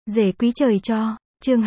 Rể quý trời cho, chương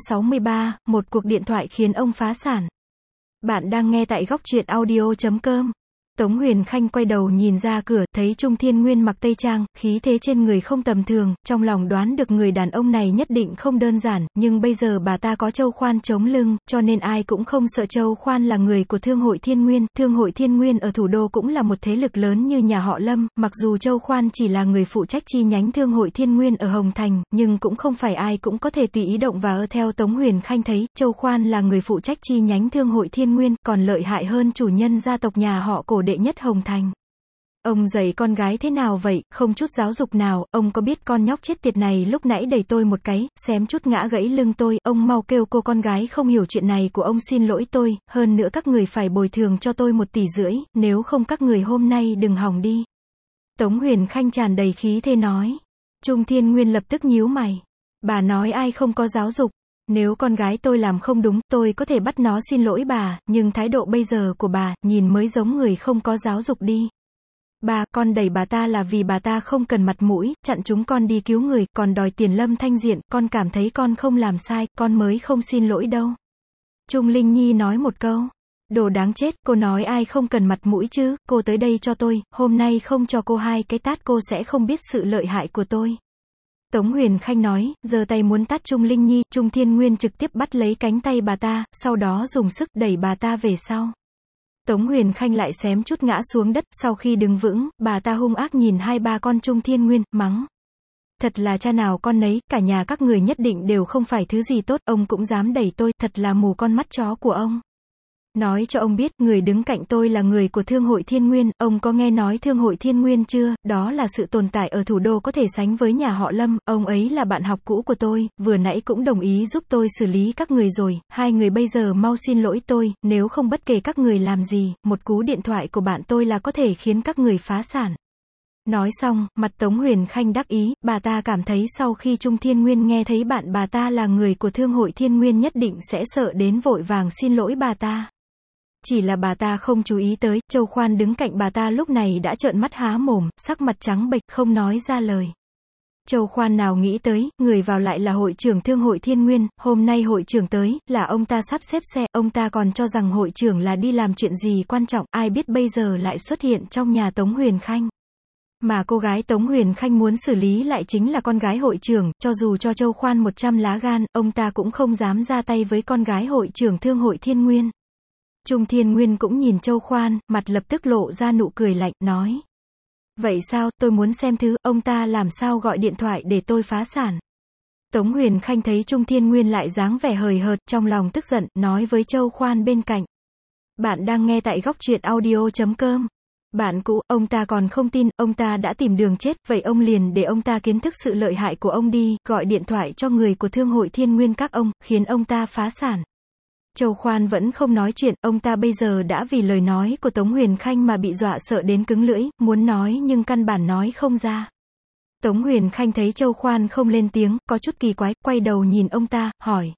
263, một cuộc điện thoại khiến ông phá sản. Bạn đang nghe tại góc truyện audio.com. Tống Huyền Khanh quay đầu nhìn ra cửa, thấy Trung Thiên Nguyên mặc tây trang, khí thế trên người không tầm thường, trong lòng đoán được người đàn ông này nhất định không đơn giản, nhưng bây giờ bà ta có Châu Khoan chống lưng, cho nên ai cũng không sợ. Châu Khoan là người của Thương hội Thiên Nguyên, Thương hội Thiên Nguyên ở thủ đô cũng là một thế lực lớn như nhà họ Lâm, mặc dù Châu Khoan chỉ là người phụ trách chi nhánh Thương hội Thiên Nguyên ở Hồng Thành, nhưng cũng không phải ai cũng có thể tùy ý động vào. Theo Tống Huyền Khanh thấy, Châu Khoan là người phụ trách chi nhánh Thương hội Thiên Nguyên, còn lợi hại hơn chủ nhân gia tộc nhà họ Cổ đệ nhất Hồng Thành. Ông dạy con gái thế nào vậy, không chút giáo dục nào, ông có biết con nhóc chết tiệt này lúc nãy đẩy tôi một cái, xém chút ngã gãy lưng tôi, ông mau kêu cô con gái không hiểu chuyện này của ông xin lỗi tôi, hơn nữa các người phải bồi thường cho tôi 1,5 tỷ, nếu không các người hôm nay đừng hòng đi. Tống Huyền Khanh tràn đầy khí thế nói. Trung Thiên Nguyên lập tức nhíu mày. Bà nói ai không có giáo dục? Nếu con gái tôi làm không đúng, tôi có thể bắt nó xin lỗi bà, nhưng thái độ bây giờ của bà, nhìn mới giống người không có giáo dục đi. Bà, con đẩy bà ta là vì bà ta không cần mặt mũi, chặn chúng con đi cứu người, còn đòi tiền Lâm Thanh Diện, con cảm thấy con không làm sai, con mới không xin lỗi đâu. Trung Linh Nhi nói một câu. Đồ đáng chết, cô nói ai không cần mặt mũi chứ, cô tới đây cho tôi, hôm nay không cho cô 2 cái tát cô sẽ không biết sự lợi hại của tôi. Tống Huyền Khanh nói, giơ tay muốn tát Trung Linh Nhi, Trung Thiên Nguyên trực tiếp bắt lấy cánh tay bà ta, sau đó dùng sức đẩy bà ta về sau. Tống Huyền Khanh lại xém chút ngã xuống đất, sau khi đứng vững, bà ta hung ác nhìn 2-3 con Trung Thiên Nguyên, mắng. Thật là cha nào con nấy, cả nhà các người nhất định đều không phải thứ gì tốt, ông cũng dám đẩy tôi, thật là mù con mắt chó của ông. Nói cho ông biết, người đứng cạnh tôi là người của Thương hội Thiên Nguyên, ông có nghe nói Thương hội Thiên Nguyên chưa, đó là sự tồn tại ở thủ đô có thể sánh với nhà họ Lâm, ông ấy là bạn học cũ của tôi, vừa nãy cũng đồng ý giúp tôi xử lý các người rồi, 2 người bây giờ mau xin lỗi tôi, nếu không bất kể các người làm gì, một cú điện thoại của bạn tôi là có thể khiến các người phá sản. Nói xong, mặt Tống Huyền Khanh đắc ý, bà ta cảm thấy sau khi Trung Thiên Nguyên nghe thấy bạn bà ta là người của Thương hội Thiên Nguyên nhất định sẽ sợ đến vội vàng xin lỗi bà ta. Chỉ là bà ta không chú ý tới, Châu Khoan đứng cạnh bà ta lúc này đã trợn mắt há mồm, sắc mặt trắng bệch, không nói ra lời. Châu Khoan nào nghĩ tới, người vào lại là hội trưởng Thương hội Thiên Nguyên, hôm nay hội trưởng tới, là ông ta sắp xếp xe, ông ta còn cho rằng hội trưởng là đi làm chuyện gì quan trọng, ai biết bây giờ lại xuất hiện trong nhà Tống Huyền Khanh. Mà cô gái Tống Huyền Khanh muốn xử lý lại chính là con gái hội trưởng, cho dù cho Châu Khoan 100 lá gan, ông ta cũng không dám ra tay với con gái hội trưởng Thương hội Thiên Nguyên. Trung Thiên Nguyên cũng nhìn Châu Khoan, mặt lập tức lộ ra nụ cười lạnh, nói. Vậy sao, tôi muốn xem thứ, ông ta làm sao gọi điện thoại để tôi phá sản. Tống Huyền Khanh thấy Trung Thiên Nguyên lại dáng vẻ hời hợt, trong lòng tức giận, nói với Châu Khoan bên cạnh. Bạn đang nghe tại góc truyện audio.com. Bạn cũ, ông ta còn không tin, ông ta đã tìm đường chết, vậy ông liền để ông ta kiến thức sự lợi hại của ông đi, gọi điện thoại cho người của Thương hội Thiên Nguyên các ông, khiến ông ta phá sản. Châu Khoan vẫn không nói chuyện, ông ta bây giờ đã vì lời nói của Tống Huyền Khanh mà bị dọa sợ đến cứng lưỡi, muốn nói nhưng căn bản nói không ra. Tống Huyền Khanh thấy Châu Khoan không lên tiếng, có chút kỳ quái, quay đầu nhìn ông ta, hỏi.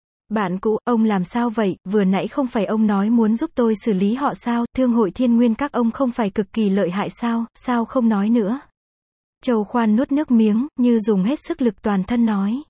Bạn cũ, ông làm sao vậy, vừa nãy không phải ông nói muốn giúp tôi xử lý họ sao, Thương hội Thiên Nguyên các ông không phải cực kỳ lợi hại sao, sao không nói nữa. Châu Khoan nuốt nước miếng, như dùng hết sức lực toàn thân nói.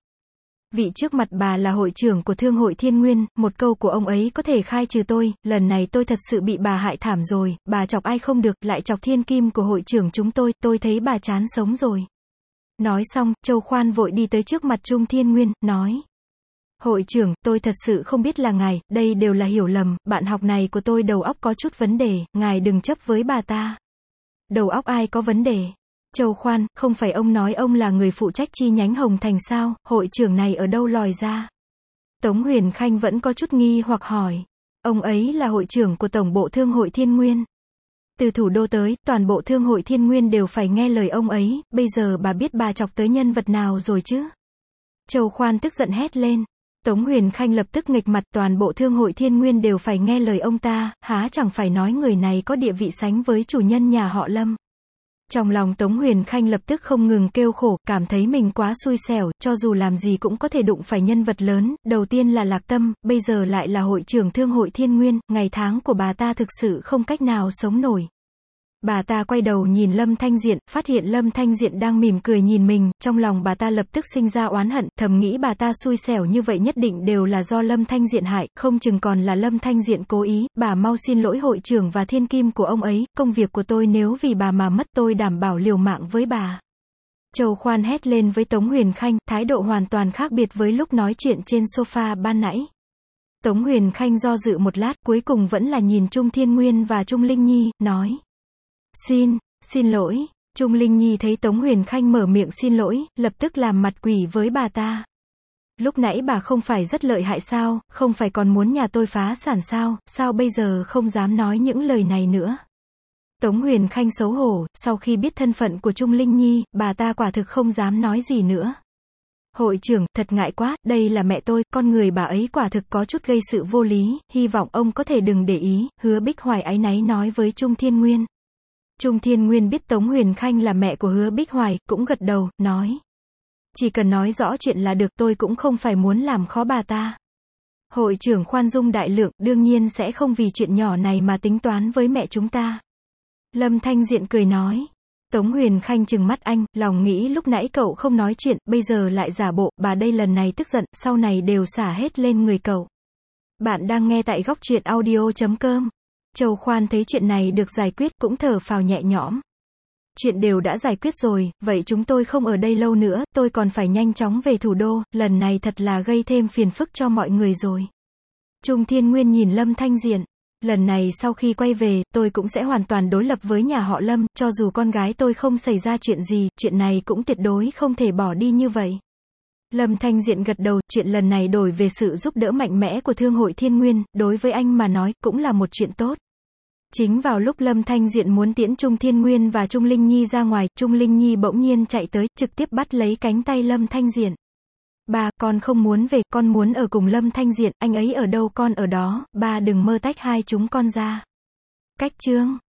Vị trước mặt bà là hội trưởng của Thương hội Thiên Nguyên, một câu của ông ấy có thể khai trừ tôi, lần này tôi thật sự bị bà hại thảm rồi, bà chọc ai không được, lại chọc thiên kim của hội trưởng chúng tôi thấy bà chán sống rồi. Nói xong, Châu Khoan vội đi tới trước mặt Trung Thiên Nguyên, nói. Hội trưởng, tôi thật sự không biết là ngài, đây đều là hiểu lầm, bạn học này của tôi đầu óc có chút vấn đề, ngài đừng chấp với bà ta. Đầu óc ai có vấn đề? Châu Khoan, không phải ông nói ông là người phụ trách chi nhánh Hồng Thành sao, hội trưởng này ở đâu lòi ra? Tống Huyền Khanh vẫn có chút nghi hoặc hỏi. Ông ấy là hội trưởng của Tổng bộ Thương hội Thiên Nguyên. Từ thủ đô tới, toàn bộ Thương hội Thiên Nguyên đều phải nghe lời ông ấy, bây giờ bà biết bà chọc tới nhân vật nào rồi chứ? Châu Khoan tức giận hét lên. Tống Huyền Khanh lập tức nghịch mặt, toàn bộ Thương hội Thiên Nguyên đều phải nghe lời ông ta, há chẳng phải nói người này có địa vị sánh với chủ nhân nhà họ Lâm. Trong lòng Tống Huyền Khanh lập tức không ngừng kêu khổ, cảm thấy mình quá xui xẻo, cho dù làm gì cũng có thể đụng phải nhân vật lớn, đầu tiên là Lạc Tâm, bây giờ lại là hội trưởng Thương hội Thiên Nguyên, ngày tháng của bà ta thực sự không cách nào sống nổi. Bà ta quay đầu nhìn Lâm Thanh Diện, phát hiện Lâm Thanh Diện đang mỉm cười nhìn mình, trong lòng bà ta lập tức sinh ra oán hận, thầm nghĩ bà ta xui xẻo như vậy nhất định đều là do Lâm Thanh Diện hại, không chừng còn là Lâm Thanh Diện cố ý, bà mau xin lỗi hội trưởng và thiên kim của ông ấy, công việc của tôi nếu vì bà mà mất tôi đảm bảo liều mạng với bà. Châu Khoan hét lên với Tống Huyền Khanh, thái độ hoàn toàn khác biệt với lúc nói chuyện trên sofa ban nãy. Tống Huyền Khanh do dự một lát, cuối cùng vẫn là nhìn Trung Thiên Nguyên và Trung Linh Nhi, nói. Xin lỗi. Trung Linh Nhi thấy Tống Huyền Khanh mở miệng xin lỗi, lập tức làm mặt quỷ với bà ta. Lúc nãy bà không phải rất lợi hại sao, không phải còn muốn nhà tôi phá sản sao bây giờ không dám nói những lời này nữa. Tống Huyền Khanh xấu hổ, sau khi biết thân phận của Trung Linh Nhi, bà ta quả thực không dám nói gì nữa. Hội trưởng, thật ngại quá, đây là mẹ tôi, con người bà ấy quả thực có chút gây sự vô lý, hy vọng ông có thể đừng để ý, Hứa Bích Hoài áy náy nói với Trung Thiên Nguyên. Trung Thiên Nguyên biết Tống Huyền Khanh là mẹ của Hứa Bích Hoài, cũng gật đầu, nói. Chỉ cần nói rõ chuyện là được, tôi cũng không phải muốn làm khó bà ta. Hội trưởng khoan dung đại lượng, đương nhiên sẽ không vì chuyện nhỏ này mà tính toán với mẹ chúng ta. Lâm Thanh Diện cười nói. Tống Huyền Khanh trừng mắt anh, lòng nghĩ lúc nãy cậu không nói chuyện, bây giờ lại giả bộ, bà đây lần này tức giận, sau này đều xả hết lên người cậu. Bạn đang nghe tại góc truyện audio.com. Châu Khoan thấy chuyện này được giải quyết, cũng thở phào nhẹ nhõm. Chuyện đều đã giải quyết rồi, vậy chúng tôi không ở đây lâu nữa, tôi còn phải nhanh chóng về thủ đô, lần này thật là gây thêm phiền phức cho mọi người rồi. Trung Thiên Nguyên nhìn Lâm Thanh Diện. Lần này sau khi quay về, tôi cũng sẽ hoàn toàn đối lập với nhà họ Lâm, cho dù con gái tôi không xảy ra chuyện gì, chuyện này cũng tuyệt đối không thể bỏ đi như vậy. Lâm Thanh Diện gật đầu, chuyện lần này đổi về sự giúp đỡ mạnh mẽ của Thương hội Thiên Nguyên, đối với anh mà nói, cũng là một chuyện tốt. Chính vào lúc Lâm Thanh Diện muốn tiễn Trung Thiên Nguyên và Trung Linh Nhi ra ngoài, Trung Linh Nhi bỗng nhiên chạy tới, trực tiếp bắt lấy cánh tay Lâm Thanh Diện. Ba, con không muốn về, con muốn ở cùng Lâm Thanh Diện, anh ấy ở đâu con ở đó, ba đừng mơ tách hai chúng con ra. Cách chương